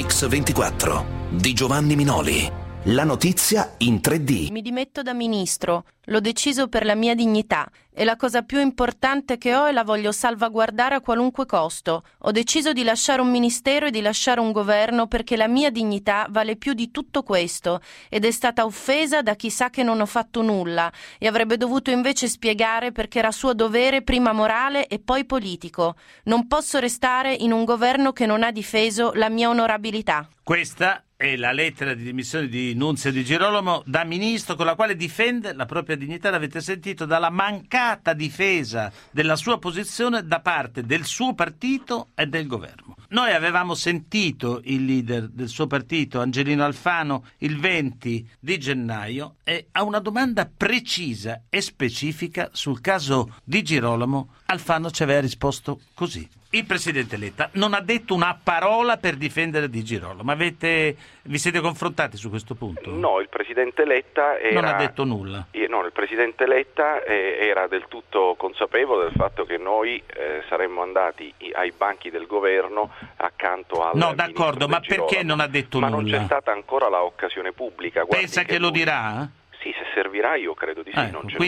Mix24 di Giovanni Minoli. La notizia in 3D. Mi dimetto da ministro, l'ho deciso per la mia dignità e la cosa più importante che ho e la voglio salvaguardare a qualunque costo. Ho deciso di lasciare un ministero e di lasciare un governo perché la mia dignità vale più di tutto questo ed è stata offesa da chi sa che non ho fatto nulla e avrebbe dovuto invece spiegare perché era suo dovere prima morale e poi politico. Non posso restare in un governo che non ha difeso la mia onorabilità. Questa è la lettera di dimissioni di Nunzia Di Girolamo da ministro, con la quale difende la propria dignità, l'avete sentito, dalla mancata difesa della sua posizione da parte del suo partito e del governo. Noi avevamo sentito il leader del suo partito, Angelino Alfano, il 20 di gennaio e a una domanda precisa e specifica sul caso Di Girolamo, Alfano ci aveva risposto così. Il presidente Letta non ha detto una parola per difendere Di Girolamo. Ma vi siete confrontati su questo punto? No, il presidente Letta non ha detto nulla. No, il presidente Letta era del tutto consapevole del fatto che noi saremmo andati ai banchi del governo accanto al No, d'accordo, ma perché non ha detto nulla? Ma non c'è stata ancora la occasione pubblica. Pensa che lo dirà? Sì, se servirà io credo di sì. Non c'è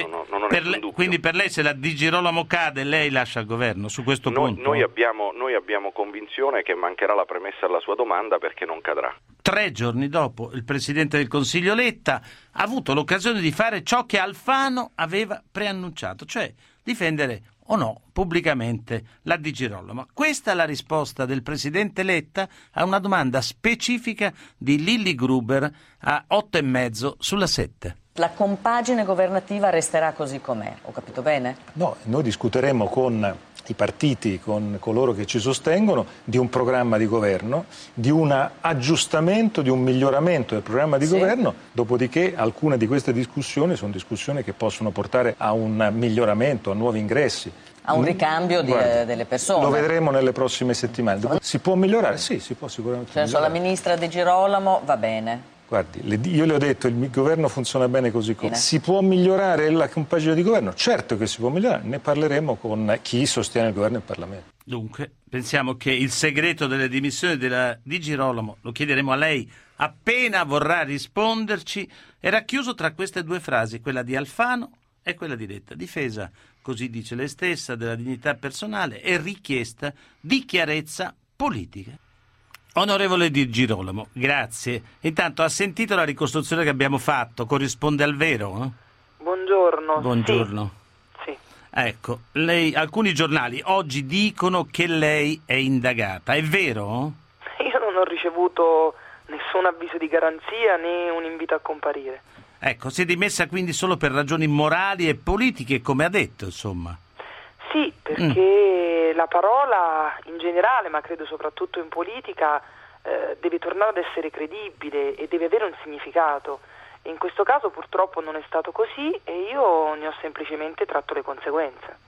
quindi per lei se la Di Girolamo cade lei lascia il governo su questo punto? Noi abbiamo convinzione che mancherà la premessa alla sua domanda perché non cadrà. 3 giorni dopo il Presidente del Consiglio Letta ha avuto l'occasione di fare ciò che Alfano aveva preannunciato, cioè difendere o no pubblicamente la Di Girolamo. Questa è la risposta del Presidente Letta a una domanda specifica di Lilli Gruber a 8:30 sulla 7. La compagine governativa resterà così com'è, ho capito bene? No, noi discuteremo con i partiti, con coloro che ci sostengono, di un programma di governo, di un aggiustamento, di un miglioramento del programma di governo, dopodiché alcune di queste discussioni sono discussioni che possono portare a un miglioramento, a nuovi ingressi. A un ricambio delle persone. Lo vedremo nelle prossime settimane. Si può migliorare? Sì, si può sicuramente migliorare. La ministra Di Girolamo va bene. Guardi, io le ho detto, il governo funziona bene così come. Si può migliorare la compagine di governo? Certo che si può migliorare, ne parleremo con chi sostiene il governo in Parlamento. Dunque, pensiamo che il segreto delle dimissioni della Di Girolamo, lo chiederemo a lei appena vorrà risponderci, è racchiuso tra queste 2 frasi, quella di Alfano e quella di Letta. Difesa, così dice lei stessa, della dignità personale e richiesta di chiarezza politica. Onorevole Di Girolamo, grazie. Intanto ha sentito la ricostruzione che abbiamo fatto? Corrisponde al vero? Buongiorno. Buongiorno. Sì. Ecco, alcuni giornali oggi dicono che lei è indagata, è vero? Io non ho ricevuto nessun avviso di garanzia né un invito a comparire. Ecco, si è dimessa quindi solo per ragioni morali e politiche, come ha detto, insomma. Sì, perché la parola in generale, ma credo soprattutto in politica, deve tornare ad essere credibile e deve avere un significato. E in questo caso purtroppo non è stato così e io ne ho semplicemente tratto le conseguenze.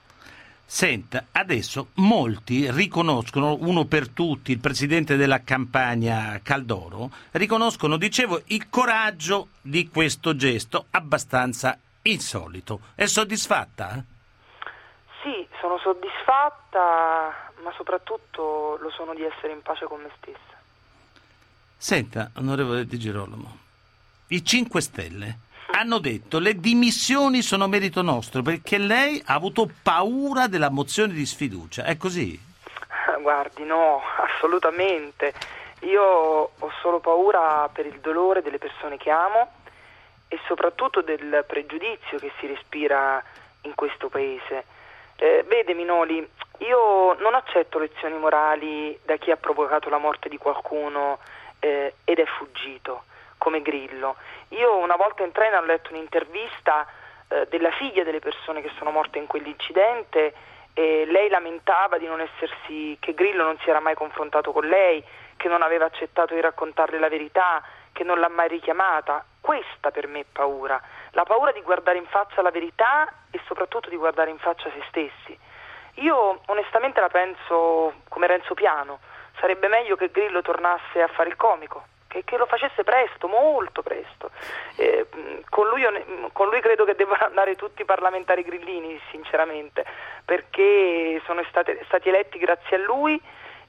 Senta, adesso molti riconoscono, uno per tutti, il presidente della Campania Caldoro, riconoscono, dicevo, il coraggio di questo gesto abbastanza insolito. È soddisfatta? Sì, sono soddisfatta, ma soprattutto lo sono di essere in pace con me stessa. Senta, onorevole Di Girolamo, i 5 Stelle hanno detto le dimissioni sono merito nostro perché lei ha avuto paura della mozione di sfiducia, è così? Guardi, no, assolutamente. Io ho solo paura per il dolore delle persone che amo e soprattutto del pregiudizio che si respira in questo paese. Vede Minoli, io non accetto lezioni morali da chi ha provocato la morte di qualcuno ed è fuggito, come Grillo. Io una volta in treno ho letto un'intervista della figlia delle persone che sono morte in quell'incidente e lei lamentava che Grillo non si era mai confrontato con lei, che non aveva accettato di raccontarle la verità, che non l'ha mai richiamata. Questa per me è paura, la paura di guardare in faccia la verità e soprattutto di guardare in faccia se stessi. Io onestamente la penso come Renzo Piano, sarebbe meglio che Grillo tornasse a fare il comico, che lo facesse presto, molto presto. Con lui credo che debbano andare tutti i parlamentari grillini, sinceramente, perché sono stati eletti grazie a lui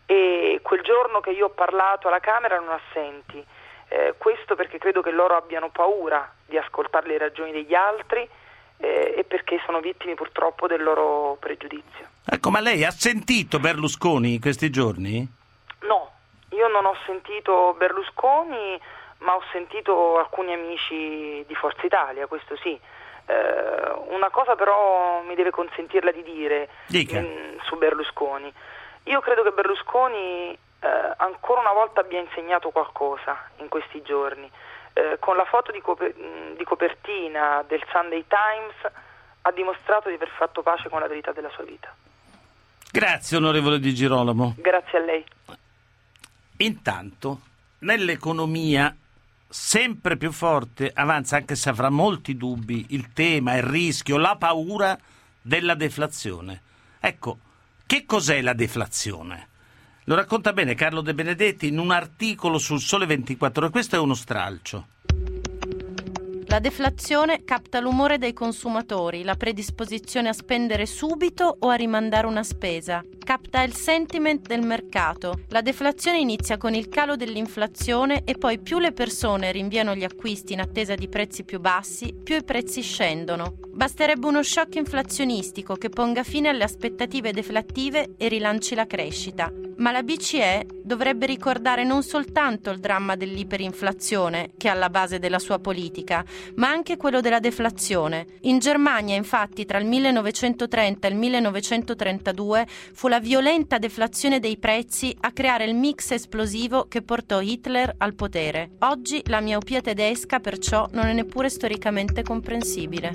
e quel giorno che io ho parlato alla Camera erano assenti. Questo perché credo che loro abbiano paura di ascoltare le ragioni degli altri e perché sono vittime purtroppo del loro pregiudizio. Ecco, ma lei ha sentito Berlusconi in questi giorni? No, io non ho sentito Berlusconi, ma ho sentito alcuni amici di Forza Italia, questo sì. Una cosa però mi deve consentirla di dire su Berlusconi. Io credo che Berlusconi ancora una volta abbia insegnato qualcosa in questi giorni. Con la foto di copertina del Sunday Times ha dimostrato di aver fatto pace con la verità della sua vita. Grazie onorevole Di Girolamo. Grazie a lei. Intanto nell'economia sempre più forte avanza, anche se avrà molti dubbi, il tema, il rischio, la paura della deflazione. Ecco, che cos'è la deflazione? Lo racconta bene Carlo De Benedetti in un articolo sul Sole 24 Ore. Questo è uno stralcio. La deflazione capta l'umore dei consumatori, la predisposizione a spendere subito o a rimandare una spesa. Capta il sentiment del mercato. La deflazione inizia con il calo dell'inflazione e poi più le persone rinviano gli acquisti in attesa di prezzi più bassi, più i prezzi scendono. Basterebbe uno shock inflazionistico che ponga fine alle aspettative deflattive e rilanci la crescita. Ma la BCE dovrebbe ricordare non soltanto il dramma dell'iperinflazione, che è alla base della sua politica, ma anche quello della deflazione. In Germania, infatti, tra il 1930 e il 1932 fu la violenta deflazione dei prezzi a creare il mix esplosivo che portò Hitler al potere. Oggi la miopia tedesca, perciò, non è neppure storicamente comprensibile.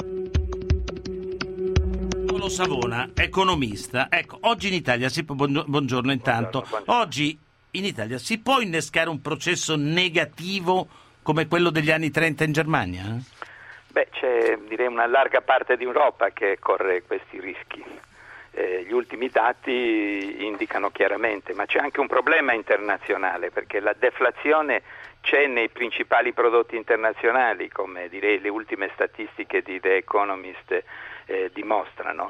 Paolo Savona, economista. Ecco, oggi in Italia buongiorno intanto. Buongiorno. Oggi in Italia si può innescare un processo negativo come quello degli anni 30 in Germania? Beh, c'è direi una larga parte di Europa che corre questi rischi. Gli ultimi dati indicano chiaramente, ma c'è anche un problema internazionale, perché la deflazione c'è nei principali prodotti internazionali, come direi le ultime statistiche di The Economist dimostrano.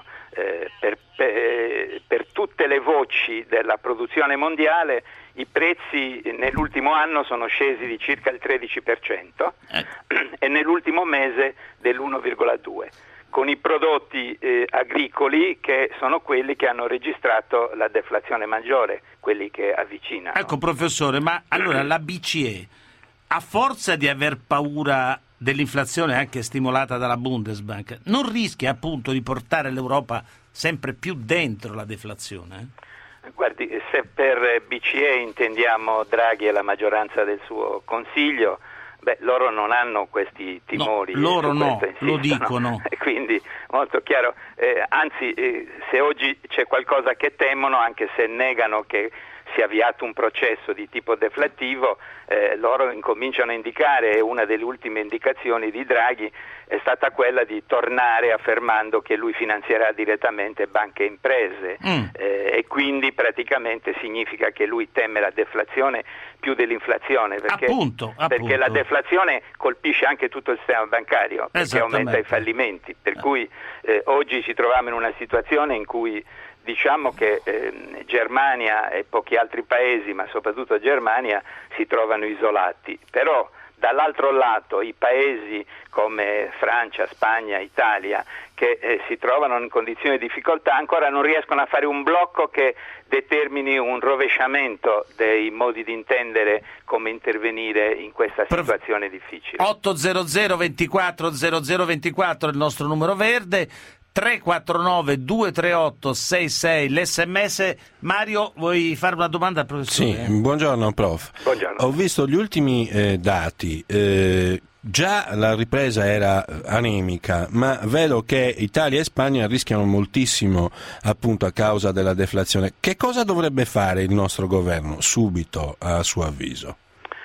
Per tutte le voci della produzione mondiale i prezzi nell'ultimo anno sono scesi di circa il 13% e nell'ultimo mese dell'1,2%, con i prodotti agricoli che sono quelli che hanno registrato la deflazione maggiore, quelli che avvicinano. Ecco professore, ma allora la BCE, a forza di aver paura dell'inflazione anche stimolata dalla Bundesbank, non rischia appunto di portare l'Europa sempre più dentro la deflazione? Guardi, se per BCE intendiamo Draghi e la maggioranza del suo Consiglio, loro non hanno questi timori. No, loro no, lo dicono. Quindi molto chiaro, anzi se oggi c'è qualcosa che temono, anche se negano che sia avviato un processo di tipo deflattivo, loro incominciano a indicare, una delle ultime indicazioni di Draghi è stata quella di tornare affermando che lui finanzierà direttamente banche e imprese e quindi praticamente significa che lui teme la deflazione più dell'inflazione, perché la deflazione colpisce anche tutto il sistema bancario, perché aumenta i fallimenti, per cui oggi ci troviamo in una situazione in cui diciamo che Germania e pochi altri paesi, ma soprattutto Germania, si trovano isolati. Però dall'altro lato i paesi come Francia, Spagna, Italia, che si trovano in condizioni di difficoltà, ancora non riescono a fare un blocco che determini un rovesciamento dei modi di intendere come intervenire in questa situazione difficile. 800 24 0024 il nostro numero verde, 349 238 66 l'SMS. Mario, vuoi fare una domanda al professore? Sì, buongiorno prof. Buongiorno. Ho visto gli ultimi dati. Già la ripresa era anemica, ma vedo che Italia e Spagna rischiano moltissimo appunto a causa della deflazione. Che cosa dovrebbe fare il nostro governo subito, a suo avviso?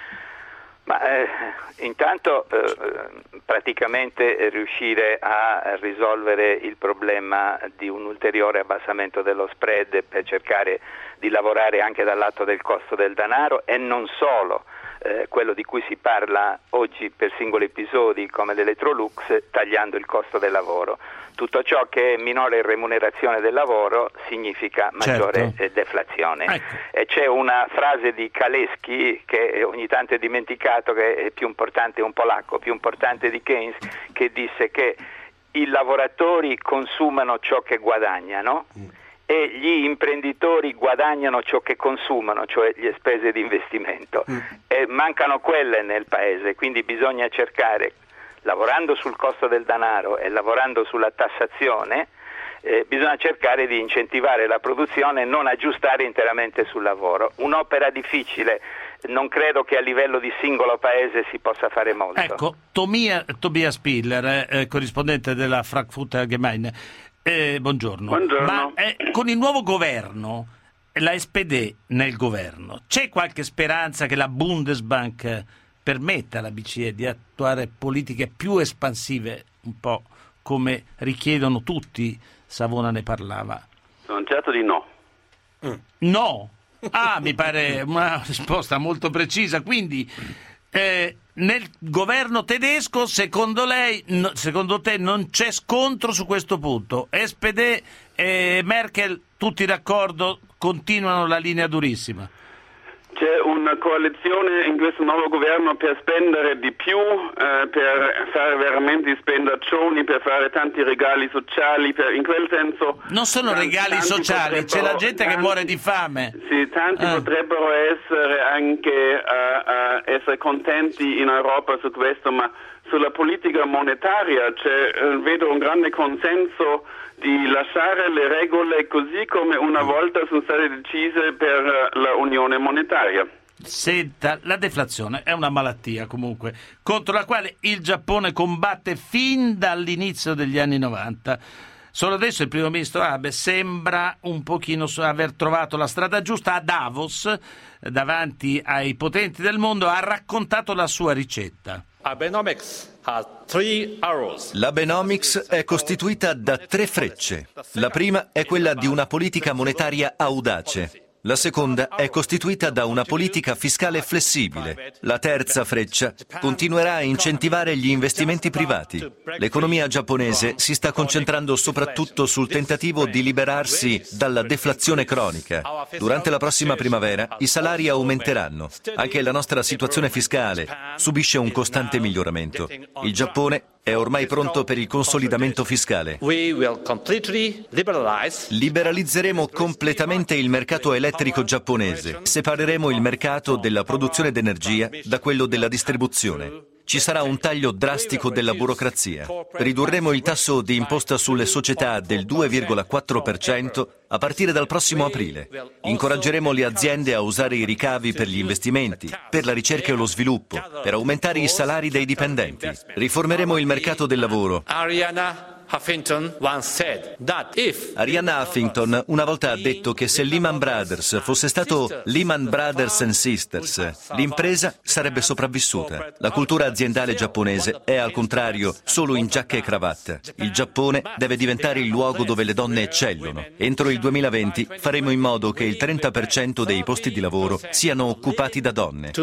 Intanto praticamente riuscire a risolvere il problema di un ulteriore abbassamento dello spread per cercare di lavorare anche dal lato del costo del denaro e non solo, quello di cui si parla oggi per singoli episodi come l'Electrolux, tagliando il costo del lavoro. Tutto ciò che è minore remunerazione del lavoro significa maggiore deflazione. Ecco. E c'è una frase di Kalecki che ogni tanto è dimenticato, che è più importante, un polacco, più importante di Keynes, che disse che i lavoratori consumano ciò che guadagnano e gli imprenditori guadagnano ciò che consumano, cioè le spese di investimento, e mancano quelle nel paese, quindi bisogna cercare, lavorando sul costo del denaro e lavorando sulla tassazione, bisogna cercare di incentivare la produzione e non aggiustare interamente sul lavoro. Un'opera difficile, non credo che a livello di singolo paese si possa fare molto. Ecco, Tobias Piller, corrispondente della Frankfurter Allgemeine. Buongiorno. Ma con il nuovo governo, la SPD nel governo, c'è qualche speranza che la Bundesbank permetta alla BCE di attuare politiche più espansive, un po' come richiedono tutti? Savona ne parlava. Sono certo di no. No? Mi pare una risposta molto precisa. Quindi nel governo tedesco, secondo te non c'è scontro su questo punto? SPD e Merkel, tutti d'accordo, continuano la linea durissima? C'è una coalizione in questo nuovo governo per spendere di più, per fare veramente spendaccioni, per fare tanti regali sociali, in quel senso... Non sono regali sociali, c'è la gente che muore di fame. Sì, tanti potrebbero essere anche essere contenti in Europa su questo, ma sulla politica monetaria vedo un grande consenso di lasciare le regole così come una volta sono state decise per la Unione Monetaria. Senta, la deflazione è una malattia comunque contro la quale il Giappone combatte fin dall'inizio degli anni 90. Solo adesso il primo ministro Abe sembra un pochino aver trovato la strada giusta. A Davos, davanti ai potenti del mondo, ha raccontato la sua ricetta. L'Abenomics è costituita da 3 frecce. La prima è quella di una politica monetaria audace. La seconda è costituita da una politica fiscale flessibile. La terza freccia continuerà a incentivare gli investimenti privati. L'economia giapponese si sta concentrando soprattutto sul tentativo di liberarsi dalla deflazione cronica. Durante la prossima primavera i salari aumenteranno. Anche la nostra situazione fiscale subisce un costante miglioramento. Il Giappone è ormai pronto per il consolidamento fiscale. Liberalizzeremo completamente il mercato elettrico giapponese. Separeremo il mercato della produzione d'energia da quello della distribuzione. Ci sarà un taglio drastico della burocrazia. Ridurremo il tasso di imposta sulle società del 2,4% a partire dal prossimo aprile. Incoraggeremo le aziende a usare i ricavi per gli investimenti, per la ricerca e lo sviluppo, per aumentare i salari dei dipendenti. Riformeremo il mercato del lavoro. Arianna Huffington una volta ha detto che se Lehman Brothers fosse stato Lehman Brothers and Sisters, l'impresa sarebbe sopravvissuta. La cultura aziendale giapponese è al contrario solo in giacca e cravatta. Il Giappone deve diventare il luogo dove le donne eccellono. Entro il 2020 faremo in modo che il 30% dei posti di lavoro siano occupati da donne.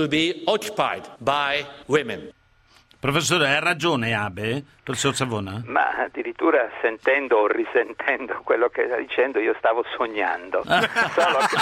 Professore, ha ragione Abe, professor Savona? Ma addirittura sentendo o risentendo quello che sta dicendo io stavo sognando. Solo che...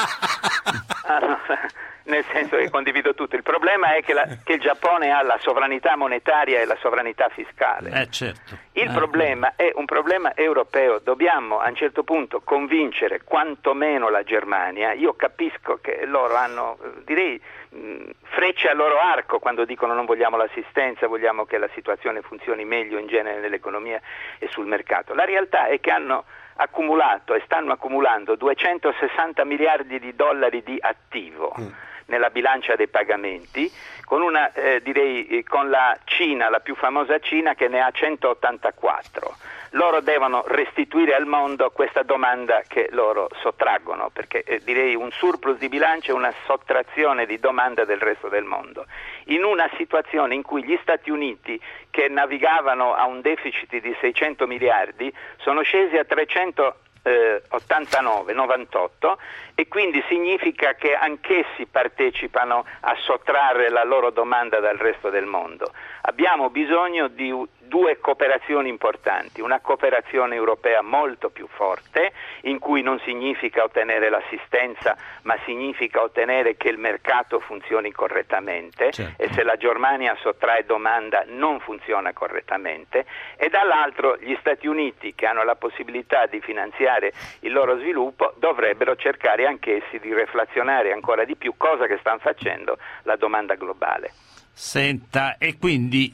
nel senso che condivido tutto. Il problema è che il Giappone ha la sovranità monetaria e la sovranità fiscale. Certo. Il problema è un problema europeo. Dobbiamo a un certo punto convincere quantomeno la Germania. Io capisco che loro hanno, frecce al loro arco quando dicono non vogliamo l'assistenza, vogliamo che la situazione funzioni meglio in genere nell'economia e sul mercato. La realtà è che hanno accumulato e stanno accumulando 260 miliardi di dollari di attivo nella bilancia dei pagamenti, con con la Cina, la più famosa Cina, che ne ha 184. Loro devono restituire al mondo questa domanda che loro sottraggono, perché un surplus di bilancio è una sottrazione di domanda del resto del mondo. In una situazione in cui gli Stati Uniti, che navigavano a un deficit di 600 miliardi, sono scesi a 389, 98, e quindi significa che anch'essi partecipano a sottrarre la loro domanda dal resto del mondo. Abbiamo bisogno di due cooperazioni importanti, una cooperazione europea molto più forte, in cui non significa ottenere l'assistenza, ma significa ottenere che il mercato funzioni correttamente, certo. E se la Germania sottrae domanda non funziona correttamente, e dall'altro gli Stati Uniti, che hanno la possibilità di finanziare il loro sviluppo, dovrebbero cercare anch'essi di reflazionare ancora di più, cosa che stanno facendo, la domanda globale. Senta, e quindi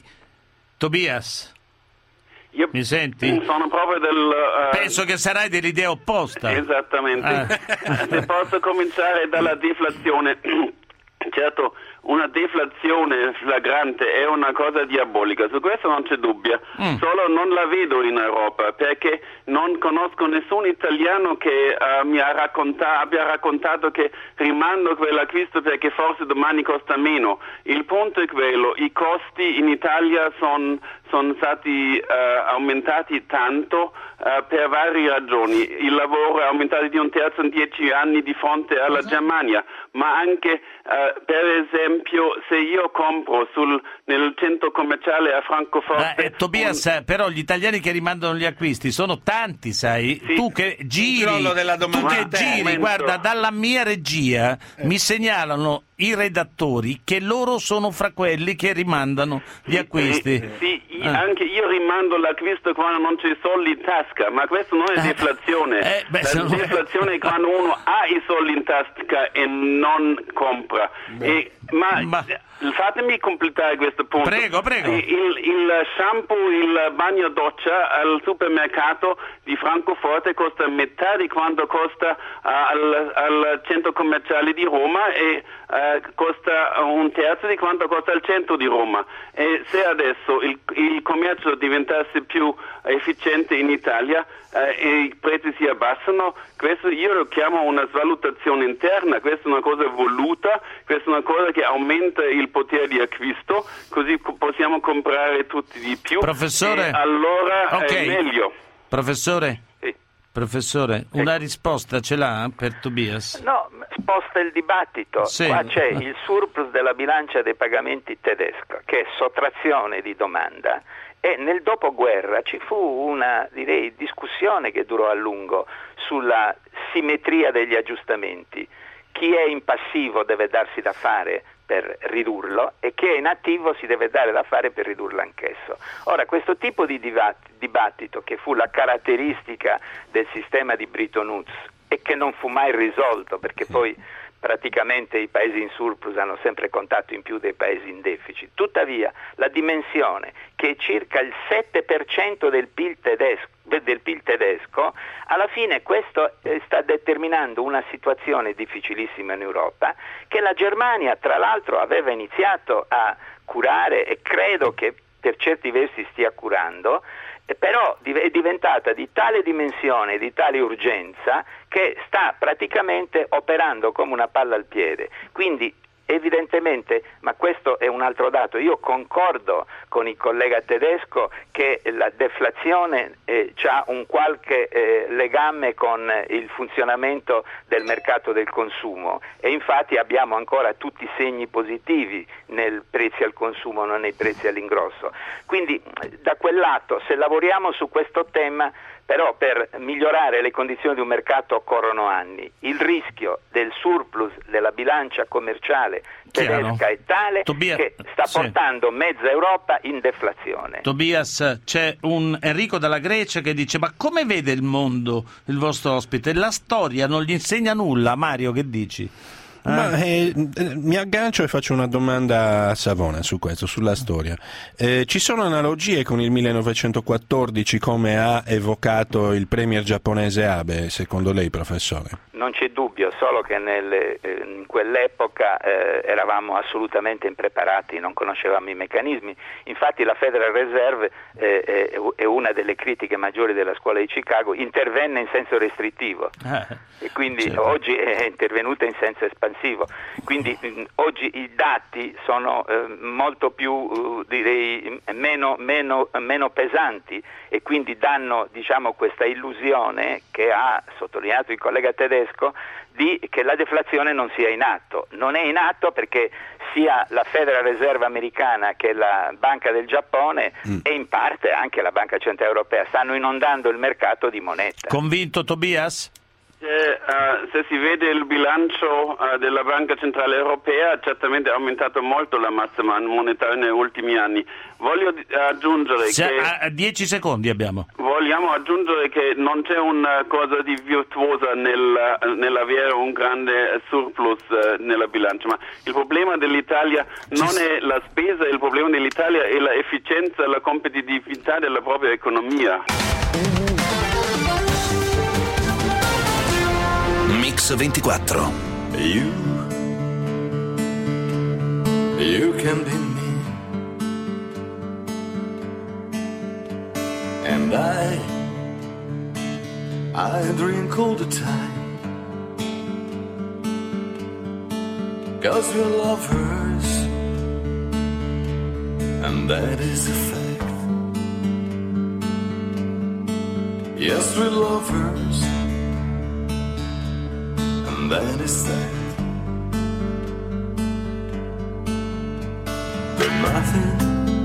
Tobias, io mi senti? Sono proprio penso che sarai dell'idea opposta. Esattamente. Se posso cominciare dalla deflazione. Certo, una deflazione flagrante è una cosa diabolica, su questo non c'è dubbio, solo non la vedo in Europa, perché non conosco nessun italiano che mi abbia raccontato che rimando quell'acquisto perché forse domani costa meno. Il punto è quello, i costi in Italia sono stati aumentati tanto per varie ragioni. Il lavoro è aumentato di 1/3 in 10 anni di fronte alla Germania, ma anche per esempio se io compro nel centro commerciale a Francoforte... Tobias, però gli italiani che rimandano gli acquisti sono tanti, sai? Sì. Tu che giri, guarda, dalla mia regia mi segnalano i redattori che loro sono fra quelli che rimandano gli acquisti. Sì, anche io rimando l'acquisto quando non c'è soldi in tasca, ma questo non è deflazione. La deflazione è quando uno ha i soldi in tasca e non compra. Ma fatemi completare questo punto. Prego. Il shampoo, il bagno doccia al supermercato di Francoforte costa metà di quanto costa al centro commerciale di Roma e costa 1/3 di quanto costa al centro di Roma. E se adesso il commercio diventasse più efficiente in Italia e i prezzi si abbassano, questo io lo chiamo una svalutazione interna, questa è una cosa voluta, questa è una cosa che aumenta il potere di acquisto, così possiamo comprare tutti di più. Professore, allora è meglio. Professore, una risposta ce l'ha per Tobias? No, sposta il dibattito. Sì. Qua c'è il surplus della bilancia dei pagamenti tedesca, che è sottrazione di domanda, e nel dopoguerra ci fu una, discussione che durò a lungo sulla simmetria degli aggiustamenti. Chi è in passivo deve darsi da fare per ridurlo e chi è in attivo si deve dare da fare per ridurlo anch'esso. Ora, questo tipo di dibattito, che fu la caratteristica del sistema di Bretton Woods e che non fu mai risolto, perché poi praticamente i paesi in surplus hanno sempre contato in più dei paesi in deficit, tuttavia la dimensione che è circa il 7% del PIL tedesco, alla fine questo sta determinando una situazione difficilissima in Europa, che la Germania tra l'altro aveva iniziato a curare e credo che per certi versi stia curando, però è diventata di tale dimensione, di tale urgenza, che sta praticamente operando come una palla al piede. Quindi evidentemente, ma questo è un altro dato, io concordo con il collega tedesco che la deflazione ha un qualche legame con il funzionamento del mercato del consumo, e infatti abbiamo ancora tutti segni positivi nei prezzi al consumo, non nei prezzi all'ingrosso. Quindi da quel lato, se lavoriamo su questo tema, però per migliorare le condizioni di un mercato occorrono anni. Il rischio del surplus della bilancia commerciale tedesca è tale che sta portando mezza Europa in deflazione. Tobias, c'è un Enrico dalla Grecia che dice: ma come vede il mondo il vostro ospite? La storia non gli insegna nulla. Mario, che dici? Mi aggancio e faccio una domanda a Savona su questo, sulla storia. Ci sono analogie con il 1914, come ha evocato il premier giapponese Abe, secondo lei, professore? Non c'è dubbio, solo che in quell'epoca eravamo assolutamente impreparati, non conoscevamo i meccanismi. Infatti la Federal Reserve è una delle critiche maggiori della scuola di Chicago, intervenne in senso restrittivo e quindi oggi è intervenuta in senso espansivo. Quindi oggi i dati sono molto più meno pesanti, e quindi danno, diciamo, questa illusione che ha sottolineato il collega tedesco che la deflazione non sia in atto. Non è in atto perché sia la Federal Reserve americana che la Banca del Giappone e in parte anche la Banca Centrale Europea stanno inondando il mercato di moneta. Convinto, Tobias? Se si vede il bilancio della Banca Centrale Europea, certamente è aumentato molto la massa monetaria negli ultimi anni. Voglio aggiungere che 10 secondi abbiamo. Vogliamo aggiungere che non c'è una cosa di virtuosa nell'avere un grande surplus nella bilancia, ma il problema dell'Italia non è la spesa, il problema dell'Italia è l'efficienza e la competitività della propria economia. Mix 24. You can be me, and I drink all the time, 'cause we're lovers, and that is a fact. Yes, we're lovers, and that is that. But nothing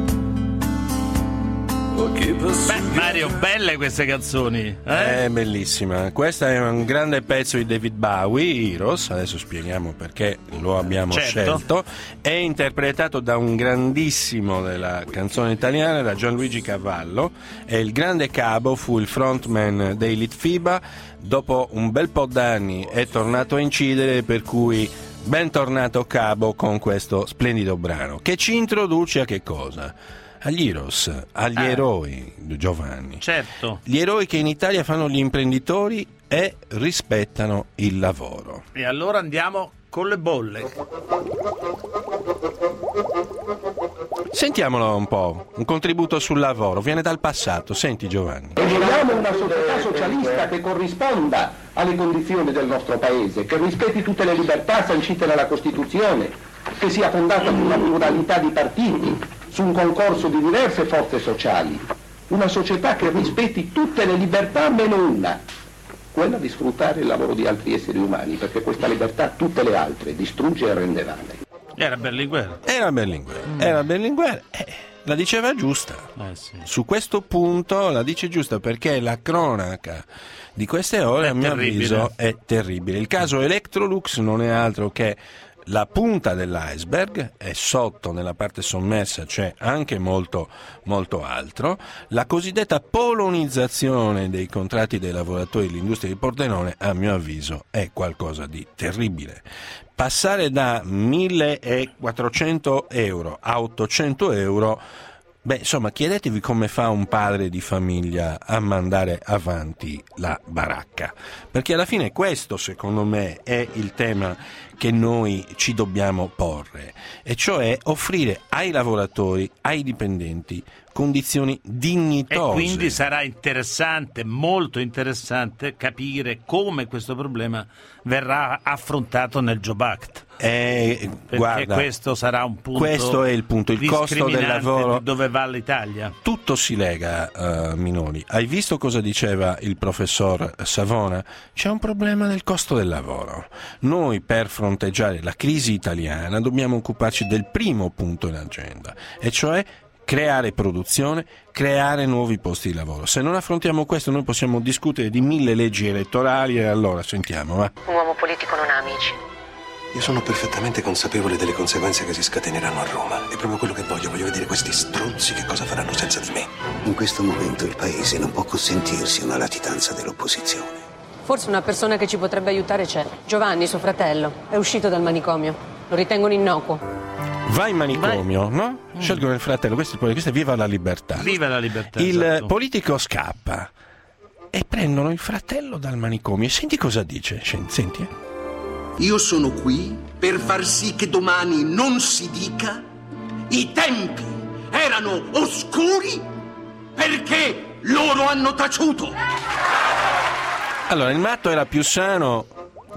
will keep us together. Mario, belle queste canzoni. È bellissima. Questa è un grande pezzo di David Bowie, Heroes. Adesso spieghiamo perché lo abbiamo scelto. È interpretato da un grandissimo della canzone italiana, da Gianluigi Cavallo. E il grande Cabo fu il frontman dei Litfiba. Dopo un bel po' d'anni è tornato a incidere, per cui bentornato Cabo con questo splendido brano che ci introduce a che cosa? Agli Heroes, agli eroi, Giovanni. Certo. Gli eroi che in Italia fanno gli imprenditori e rispettano il lavoro. E allora andiamo con le bolle. Sentiamolo un po', un contributo sul lavoro, viene dal passato. Senti Giovanni. E vogliamo una società socialista che corrisponda alle condizioni del nostro paese, che rispetti tutte le libertà sancite nella Costituzione, che sia fondata su una pluralità di partiti, su un concorso di diverse forze sociali. Una società che rispetti tutte le libertà meno una, quella di sfruttare il lavoro di altri esseri umani, perché questa libertà tutte le altre distrugge e rende vane. Era Berlinguer. La diceva giusta. Sì. Su questo punto la dice giusta, perché la cronaca di queste ore, a mio avviso, è terribile. Il caso Electrolux non è altro che la punta dell'iceberg, e sotto nella parte sommersa c'è anche molto molto altro. La cosiddetta polonizzazione dei contratti dei lavoratori dell'industria di Pordenone, a mio avviso, è qualcosa di terribile. Passare da 1.400 euro a 800 euro, insomma, chiedetevi come fa un padre di famiglia a mandare avanti la baracca, perché alla fine questo, secondo me, è il tema che noi ci dobbiamo porre, e cioè offrire ai lavoratori, ai dipendenti, condizioni dignitose. E quindi sarà interessante, molto interessante, capire come questo problema verrà affrontato nel Job Act. Perché guarda, questo sarà un punto. Questo è il punto, il costo del lavoro. Dove va l'Italia? Tutto si lega, Minoli. Hai visto cosa diceva il professor Savona? C'è un problema del costo del lavoro. Noi, per fronteggiare la crisi italiana, dobbiamo occuparci del primo punto in agenda, e cioè creare produzione, creare nuovi posti di lavoro. Se non affrontiamo questo, noi possiamo discutere di 1000 leggi elettorali, e allora sentiamo, va? Un uomo politico non ha amici. Io sono perfettamente consapevole delle conseguenze che si scateneranno a Roma. È proprio quello che voglio vedere questi stronzi che cosa faranno senza di me. In questo momento il paese non può consentirsi una latitanza dell'opposizione. Forse una persona che ci potrebbe aiutare c'è. Giovanni, suo fratello, è uscito dal manicomio. Lo ritengono innocuo. Va in manicomio, no? Scelgono il fratello, questo è viva la libertà. Viva la libertà. Il politico scappa e prendono il fratello dal manicomio. E senti cosa dice, senti. Io sono qui per far sì che domani non si dica i tempi erano oscuri perché loro hanno taciuto. Allora, il matto era più sano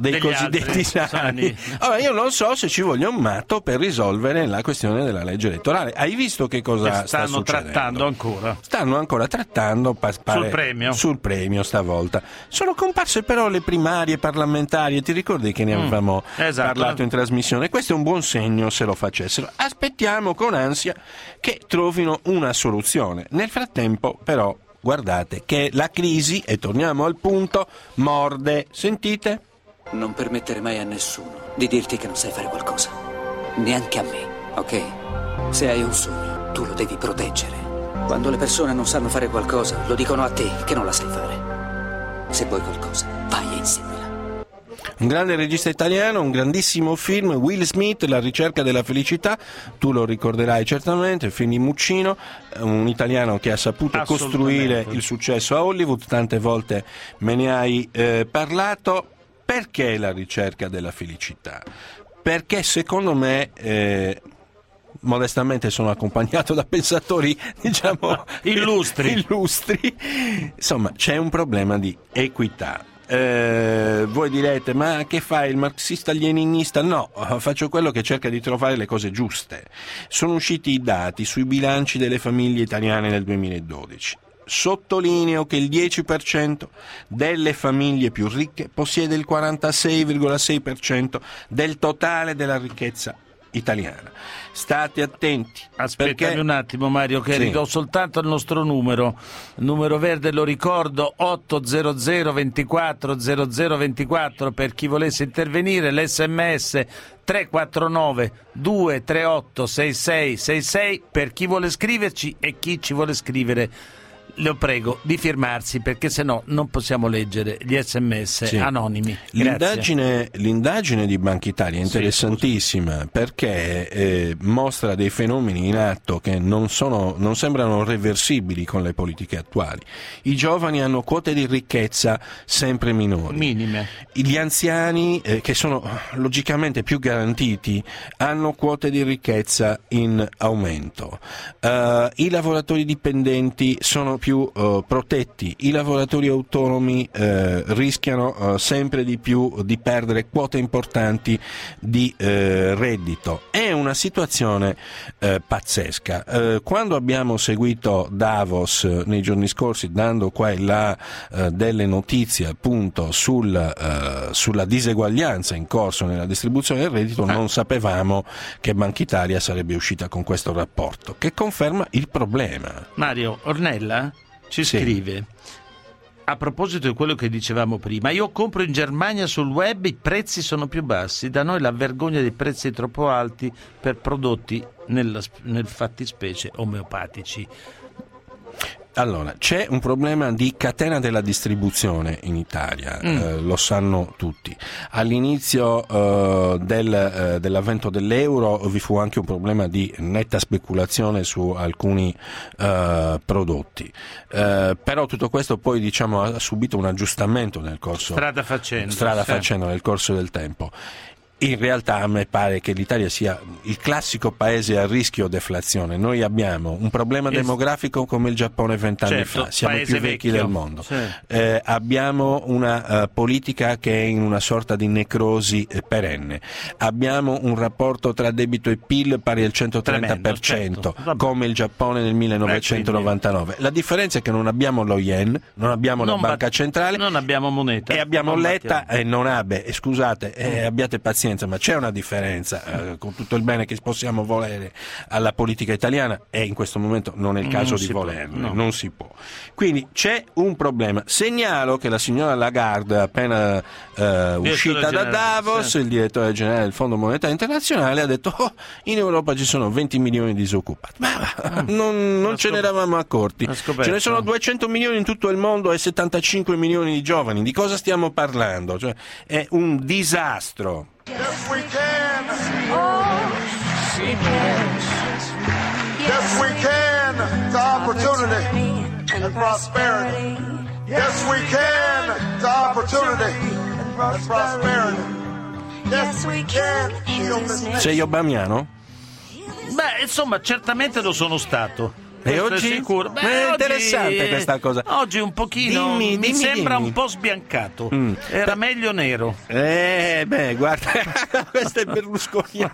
dei cosiddetti sani. Allora, io non so se ci voglia un matto per risolvere la questione della legge elettorale. Hai visto che cosa sta succedendo? Trattando ancora. Stanno ancora trattando sul premio stavolta. Sono comparse però le primarie parlamentari, ti ricordi che ne avevamo parlato in trasmissione? Questo è un buon segno se lo facessero. Aspettiamo con ansia che trovino una soluzione. Nel frattempo però guardate che la crisi, e torniamo al punto, morde. Sentite? Non permettere mai a nessuno di dirti che non sai fare qualcosa. Neanche a me, ok? Se hai un sogno, tu lo devi proteggere. Quando le persone non sanno fare qualcosa, lo dicono a te che non la sai fare. Se vuoi qualcosa, vai e inseguila. Un grande regista italiano, un grandissimo film, Will Smith, La ricerca della felicità, tu lo ricorderai certamente, il film di Muccino, un italiano che ha saputo costruire il successo a Hollywood, tante volte me ne hai parlato. Perché la ricerca della felicità? Perché secondo me... modestamente sono accompagnato da pensatori, diciamo, illustri. Insomma, c'è un problema di equità. Voi direte, ma che fai, il marxista-leninista? No, faccio quello che cerca di trovare le cose giuste. Sono usciti i dati sui bilanci delle famiglie italiane nel 2012. Sottolineo che il 10% delle famiglie più ricche possiede il 46,6% del totale della ricchezza italiana. State attenti. Aspettami un attimo, Mario, che ridò soltanto il nostro numero verde, lo ricordo, 800 24 0024 per chi volesse intervenire, l'SMS 349 238 6666 per chi vuole scriverci, e chi ci vuole scrivere lo prego di firmarsi, perché sennò non possiamo leggere gli sms anonimi. L'indagine di Banca Italia è interessantissima, perché mostra dei fenomeni in atto che non sembrano reversibili con le politiche attuali. I giovani hanno quote di ricchezza sempre minime. Gli anziani, che sono logicamente più garantiti, hanno quote di ricchezza in aumento. I lavoratori dipendenti sono più protetti, i lavoratori autonomi rischiano sempre di più di perdere quote importanti di reddito. È una situazione pazzesca. Quando abbiamo seguito Davos nei giorni scorsi, dando qua e là delle notizie appunto sulla diseguaglianza in corso nella distribuzione del reddito, non sapevamo che Banca Italia sarebbe uscita con questo rapporto, che conferma il problema. Mario Ornella ci scrive: a proposito di quello che dicevamo prima, io compro in Germania sul web, i prezzi sono più bassi, da noi la vergogna dei prezzi troppo alti per prodotti nel fattispecie omeopatici. Allora, c'è un problema di catena della distribuzione in Italia, lo sanno tutti. All'inizio dell'avvento dell'euro vi fu anche un problema di netta speculazione su alcuni prodotti, però tutto questo poi ha subito un aggiustamento nel corso strada facendo nel corso del tempo. In realtà a me pare che l'Italia sia il classico paese a rischio deflazione. Noi abbiamo un problema demografico come il Giappone 20 anni fa, siamo i più vecchi del mondo. Abbiamo una politica che è in una sorta di necrosi perenne. Abbiamo un rapporto tra debito e PIL pari al 130%, come il Giappone nel 1999. La differenza è che non abbiamo lo yen, non abbiamo la banca centrale, non abbiamo moneta, e abbiamo Letta e non Abe. Scusate, abbiate pazienza, ma c'è una differenza, con tutto il bene che possiamo volere alla politica italiana, e in questo momento non è il caso di volerlo, non si può. Quindi c'è un problema. Segnalo che la signora Lagarde, appena uscita da Davos, il direttore generale del Fondo Monetario Internazionale, ha detto in Europa ci sono 20 milioni di disoccupati. Ma non ce ne eravamo accorti. Ce ne sono 200 milioni in tutto il mondo e 75 milioni di giovani. Di cosa stiamo parlando? Cioè, è un disastro. Yes, we can. Oh, she can. Yes, we can. To opportunity and prosperity. Yes, we can. To opportunity and prosperity. Yes, we can. Sei obamiano? Beh, insomma, certamente lo sono stato. E oggi? È sicuro. È interessante questa cosa. Oggi un pochino mi sembra un po' sbiancato. Era meglio nero. Guarda, questo è berlusconiano.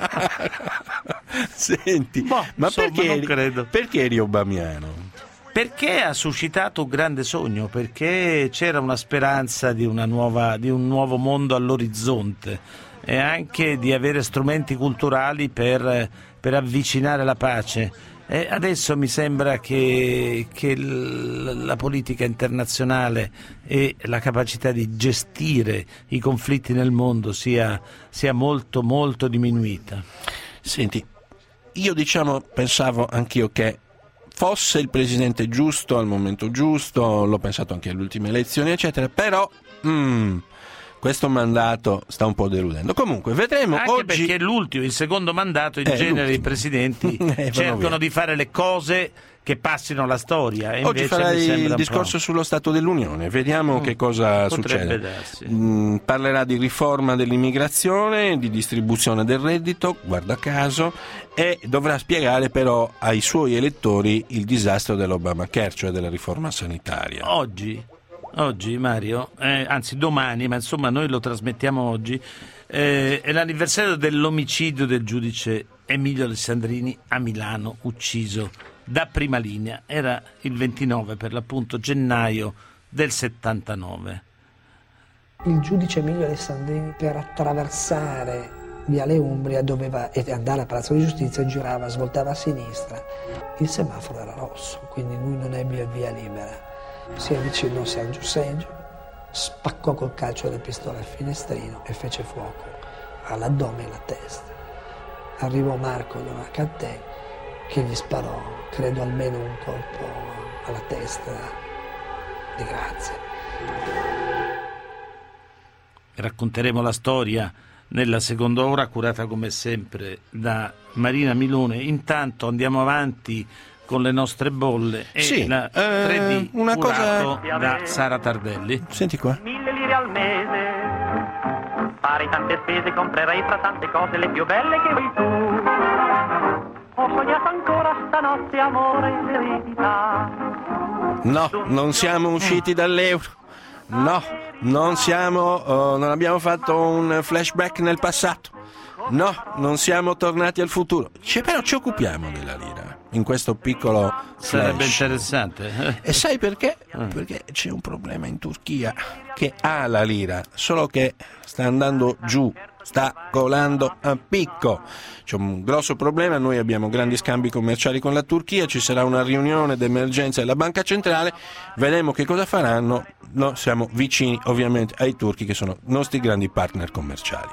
Senti, ma insomma, perché eri obamiano? Perché ha suscitato un grande sogno, perché c'era una speranza di un nuovo mondo all'orizzonte e anche di avere strumenti culturali per avvicinare la pace. E adesso mi sembra che la politica internazionale e la capacità di gestire i conflitti nel mondo sia molto molto diminuita. Senti, io pensavo anch'io che fosse il presidente giusto al momento giusto, l'ho pensato anche alle ultime elezioni eccetera, però questo mandato sta un po' deludendo. Comunque vedremo anche oggi, perché il secondo mandato in genere i presidenti cercano di fare le cose che passino alla storia. E oggi farai il discorso sullo Stato dell'Unione, vediamo che cosa succede. Parlerà di riforma dell'immigrazione, di distribuzione del reddito, guarda caso, e dovrà spiegare però ai suoi elettori il disastro dell'Obamacare, cioè della riforma sanitaria. Oggi Mario, anzi domani, ma insomma noi lo trasmettiamo oggi, è l'anniversario dell'omicidio del giudice Emilio Alessandrini a Milano, ucciso da prima linea. Era il 29 per l'appunto gennaio del 79. Il giudice Emilio Alessandrini, per attraversare Viale Umbria e andare a Palazzo di Giustizia, girava, svoltava a sinistra. Il semaforo era rosso, quindi lui non ebbe via libera. Si avvicinò Sergio Seggio, spaccò col calcio della pistola il finestrino e fece fuoco all'addome e alla testa. Arrivò Marco Donacantè che gli sparò, credo, almeno un colpo alla testa di grazia. Racconteremo la storia nella seconda ora, curata come sempre da Marina Milone. Intanto andiamo avanti con le nostre bolle e la 3D una curato cosa da Sara Tardelli. Senti qua. 1000 lire al mese, fare tante spese, comprerei fra tante cose le più belle che vuoi tu. Ho sognato ancora stanotte amore e serenità. No, non siamo usciti dall'euro. No, non abbiamo fatto un flashback nel passato. No, non siamo tornati al futuro. Però ci occupiamo della lira in questo piccolo flash. Sarebbe interessante. E sai perché? Perché c'è un problema in Turchia che ha la lira, solo che sta andando giù, sta colando a picco. C'è un grosso problema, noi abbiamo grandi scambi commerciali con la Turchia, ci sarà una riunione d'emergenza della Banca Centrale, vedremo che cosa faranno. Noi siamo vicini ovviamente ai turchi che sono i nostri grandi partner commerciali.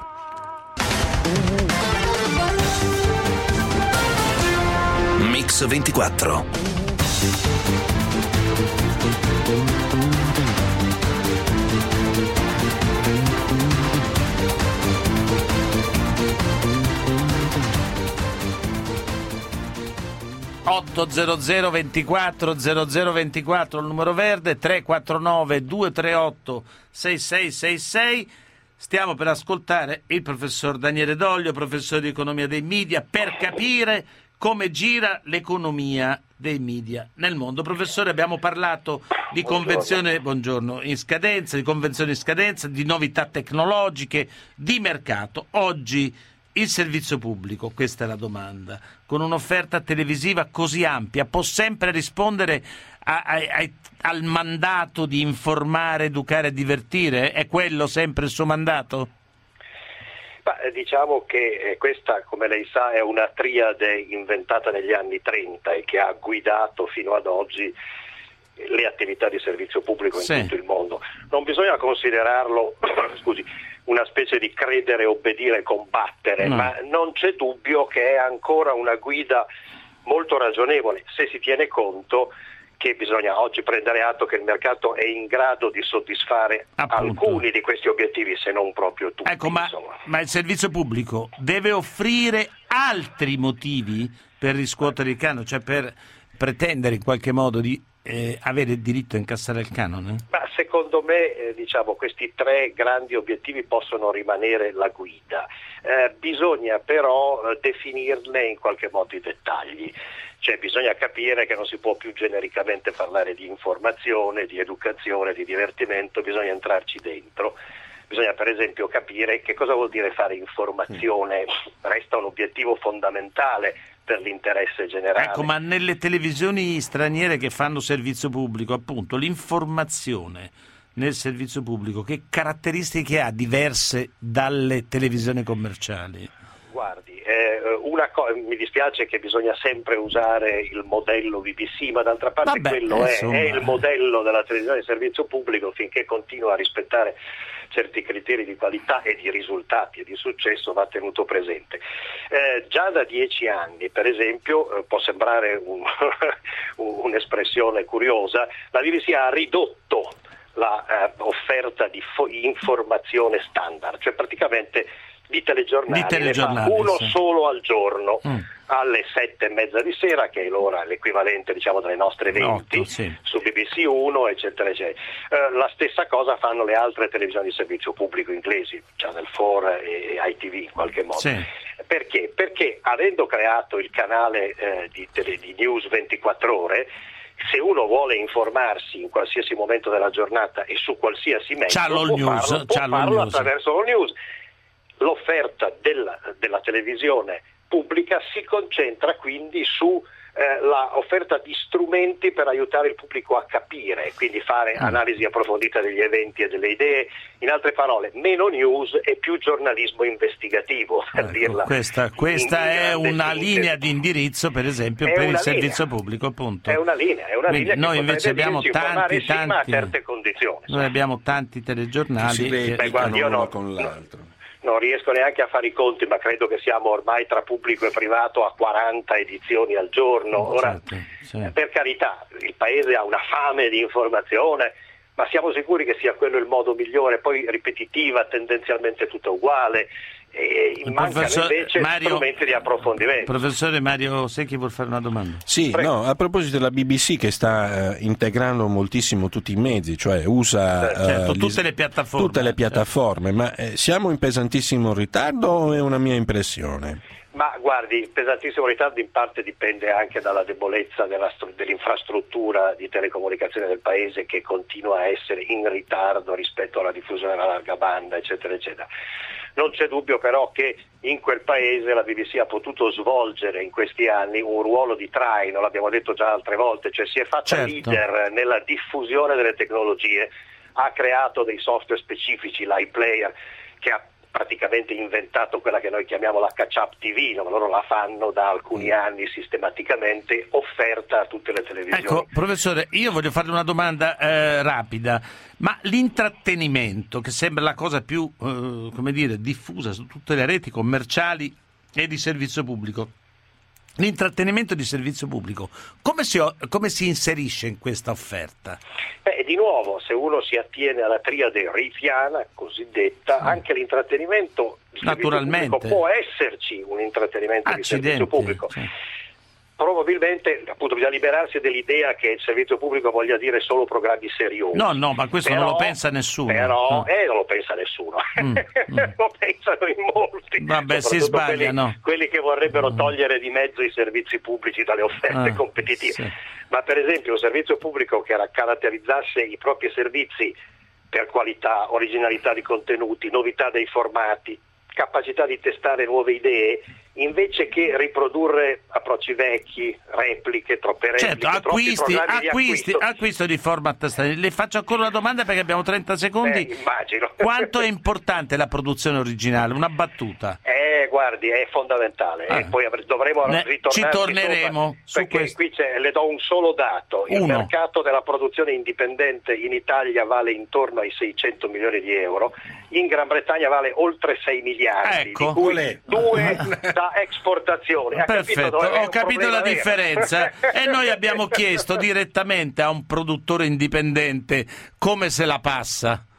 Mix 24. .800 24 0024 il numero verde, 349 238 6666. Stiamo per ascoltare il professor Daniele Doglio, professore di economia dei media, per capire come gira l'economia dei media nel mondo. Professore, abbiamo parlato di convenzione in scadenza, di convenzioni in scadenza, di novità tecnologiche, di mercato. Oggi il servizio pubblico, questa è la domanda, con un'offerta televisiva così ampia, può sempre rispondere al mandato di informare, educare e divertire? È quello sempre il suo mandato? Diciamo che questa, come lei sa, è una triade inventata negli anni 30 e che ha guidato fino ad oggi le attività di servizio pubblico in tutto il mondo. Non bisogna considerarlo una specie di credere, obbedire, combattere, ma non c'è dubbio che è ancora una guida molto ragionevole, se si tiene conto che bisogna oggi prendere atto che il mercato è in grado di soddisfare alcuni di questi obiettivi, se non proprio tutti. Ecco, ma il servizio pubblico deve offrire altri motivi per riscuotere il canone, cioè per pretendere in qualche modo di avere il diritto a incassare il canone? Ma secondo me questi 3 grandi obiettivi possono rimanere la guida. Bisogna però definirne in qualche modo i dettagli. Cioè bisogna capire che non si può più genericamente parlare di informazione, di educazione, di divertimento, bisogna entrarci dentro. Bisogna per esempio capire che cosa vuol dire fare informazione, resta un obiettivo fondamentale per l'interesse generale. Ecco, ma nelle televisioni straniere che fanno servizio pubblico, appunto, l'informazione nel servizio pubblico, che caratteristiche ha diverse dalle televisioni commerciali? Guardi, mi dispiace che bisogna sempre usare il modello BBC, ma d'altra parte quello è il modello della televisione di servizio pubblico, finché continua a rispettare certi criteri di qualità e di risultati e di successo va tenuto presente. Già da 10 anni, per esempio, può sembrare un'espressione curiosa, la BBC ha ridotto la offerta di informazione standard, cioè praticamente di telegiornali ne fa uno solo al giorno alle 7:30 di sera, che è l'ora, l'equivalente delle nostre 20 su BBC 1, eccetera eccetera. La stessa cosa fanno le altre televisioni di servizio pubblico inglesi, Channel 4 e ITV in qualche modo. Perché? Perché avendo creato il canale di News 24 ore, se uno vuole informarsi in qualsiasi momento della giornata e su qualsiasi mezzo può farlo attraverso il news. L'offerta della televisione pubblica si concentra quindi su la offerta di strumenti per aiutare il pubblico a capire, quindi fare analisi approfondita degli eventi e delle idee. In altre parole, meno news e più giornalismo investigativo. Per dirla questa è una linea di indirizzo, per esempio, per il servizio pubblico, appunto. È una linea che noi invece abbiamo tanti a certe condizioni. Noi abbiamo tanti telegiornali uno con l'altro. Non riesco neanche a fare i conti, ma credo che siamo ormai tra pubblico e privato a 40 edizioni al giorno. Ora, per carità, il Paese ha una fame di informazione, ma siamo sicuri che sia quello il modo migliore? Poi ripetitiva, tendenzialmente tutto uguale, e mancano invece strumenti di approfondimento. Professore Mario Secchi vuol fare una domanda. Sì, a proposito della BBC, che sta integrando moltissimo tutti i mezzi, cioè usa tutte le piattaforme, ma siamo in pesantissimo ritardo o è una mia impressione? Ma guardi, il pesantissimo ritardo in parte dipende anche dalla debolezza dell'infrastruttura di telecomunicazione del Paese, che continua a essere in ritardo rispetto alla diffusione della larga banda, eccetera, eccetera. Non c'è dubbio però che in quel Paese la BBC ha potuto svolgere in questi anni un ruolo di traino, l'abbiamo detto già altre volte, cioè si è fatta leader nella diffusione delle tecnologie, ha creato dei software specifici, l'iPlayer, che ha praticamente inventato quella che noi chiamiamo la catch-up TV, loro la fanno da alcuni anni sistematicamente, offerta a tutte le televisioni. Ecco, professore, io voglio farle una domanda rapida, ma l'intrattenimento, che sembra la cosa più diffusa su tutte le reti commerciali e di servizio pubblico, l'intrattenimento di servizio pubblico, come si inserisce in questa offerta? Di nuovo, se uno si attiene alla triade rithiana cosiddetta, anche l'intrattenimento di servizio pubblico può esserci un intrattenimento di servizio pubblico. Probabilmente appunto bisogna liberarsi dell'idea che il servizio pubblico voglia dire solo programmi seriosi. No, ma questo non lo pensa nessuno. Non lo pensa nessuno. Lo pensano in molti. Vabbè, si sbagliano. Quelli che vorrebbero togliere di mezzo i servizi pubblici dalle offerte competitive. Sì. Ma per esempio un servizio pubblico che caratterizzasse i propri servizi per qualità, originalità di contenuti, novità dei formati, capacità di testare nuove idee, invece che riprodurre approcci vecchi, repliche, troppe repliche, acquisto di format stranieri. Le faccio ancora una domanda perché abbiamo 30 secondi. Immagino. Quanto è importante la produzione originale? Una battuta. Guardi, è fondamentale e poi dovremo ritornare. Ci torneremo su perché qui le do un solo dato. Il mercato della produzione indipendente in Italia vale intorno ai 600 milioni di euro, in Gran Bretagna vale oltre 6 miliardi, di cui 2 da esportazione. Perfetto, ho capito la differenza e noi abbiamo chiesto direttamente a un produttore indipendente come se la passa.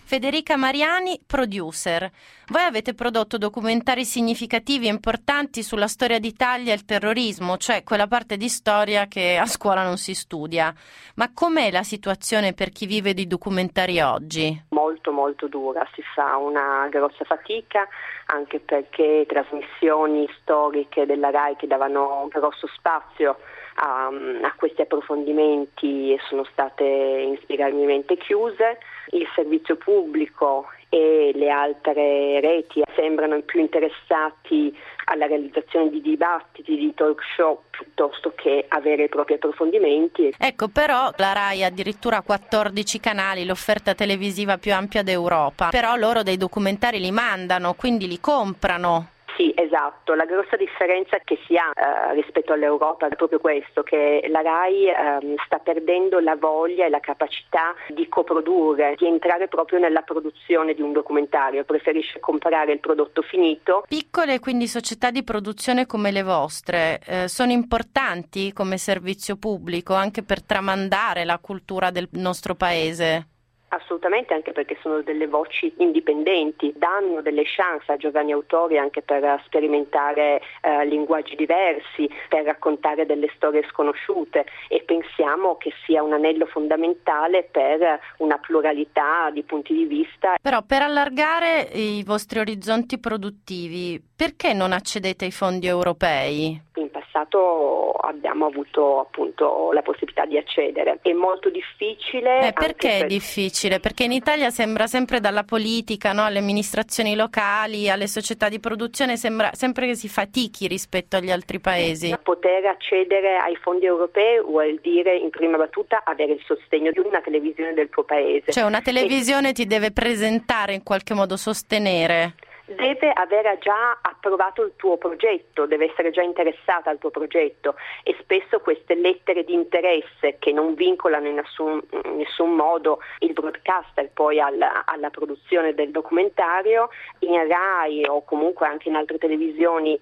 Federica Mariani, producer. Voi avete prodotto documentari significativi e importanti sulla storia d'Italia e il terrorismo, cioè quella parte di storia che a scuola non si studia. Ma com'è la situazione per chi vive di documentari oggi? Molto molto dura, si fa una grossa fatica, anche perché trasmissioni storiche della RAI che davano grosso spazio a questi approfondimenti sono state inspiegabilmente chiuse. Il servizio pubblico e le altre reti sembrano più interessati alla realizzazione di dibattiti, di talk show, piuttosto che avere i propri approfondimenti. Ecco, però la RAI ha addirittura 14 canali, l'offerta televisiva più ampia d'Europa, però loro dei documentari li mandano, quindi li comprano. Sì, esatto. La grossa differenza che si ha rispetto all'Europa è proprio questo, che la RAI sta perdendo la voglia e la capacità di coprodurre, di entrare proprio nella produzione di un documentario, preferisce comprare il prodotto finito. Piccole, quindi, società di produzione come le vostre sono importanti come servizio pubblico anche per tramandare la cultura del nostro paese? Assolutamente, anche perché sono delle voci indipendenti, danno delle chance a giovani autori anche per sperimentare linguaggi diversi, per raccontare delle storie sconosciute, e pensiamo che sia un anello fondamentale per una pluralità di punti di vista. Però per allargare i vostri orizzonti produttivi, perché non accedete ai fondi europei? In passato abbiamo avuto appunto la possibilità di accedere. È molto difficile. Perché è difficile? Perché in Italia sembra sempre dalla politica, no? Alle amministrazioni locali, alle società di produzione, sembra sempre che si fatichi rispetto agli altri paesi. Poter accedere ai fondi europei vuol dire in prima battuta avere il sostegno di una televisione del tuo paese. Cioè una televisione ti deve presentare, in qualche modo sostenere. Deve aver già approvato il tuo progetto, deve essere già interessata al tuo progetto, e spesso queste lettere di interesse che non vincolano in nessun modo il broadcaster poi alla produzione del documentario, in RAI o comunque anche in altre televisioni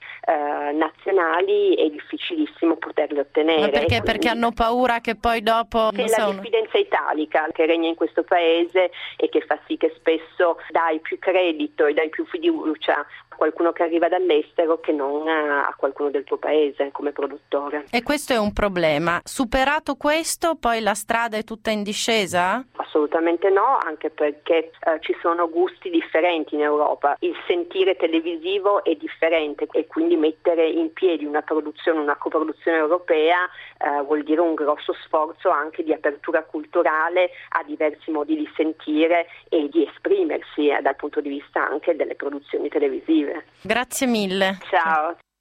nazionali è difficilissimo poterle ottenere. Ma perché? Perché hanno paura che poi dopo... È la diffidenza italica che regna in questo paese e che fa sì che spesso dai più credito e dai più fiducia a qualcuno che arriva dall'estero che non a qualcuno del tuo paese come produttore. E questo è un problema. Superato questo, poi la strada è tutta in discesa? Assolutamente no, anche perché ci sono gusti differenti in Europa. Il sentire televisivo è differente e quindi mettere in piedi una coproduzione europea vuol dire un grosso sforzo anche di apertura culturale a diversi modi di sentire e di esprimersi dal punto di vista anche delle produzioni televisive. Grazie mille. Ciao.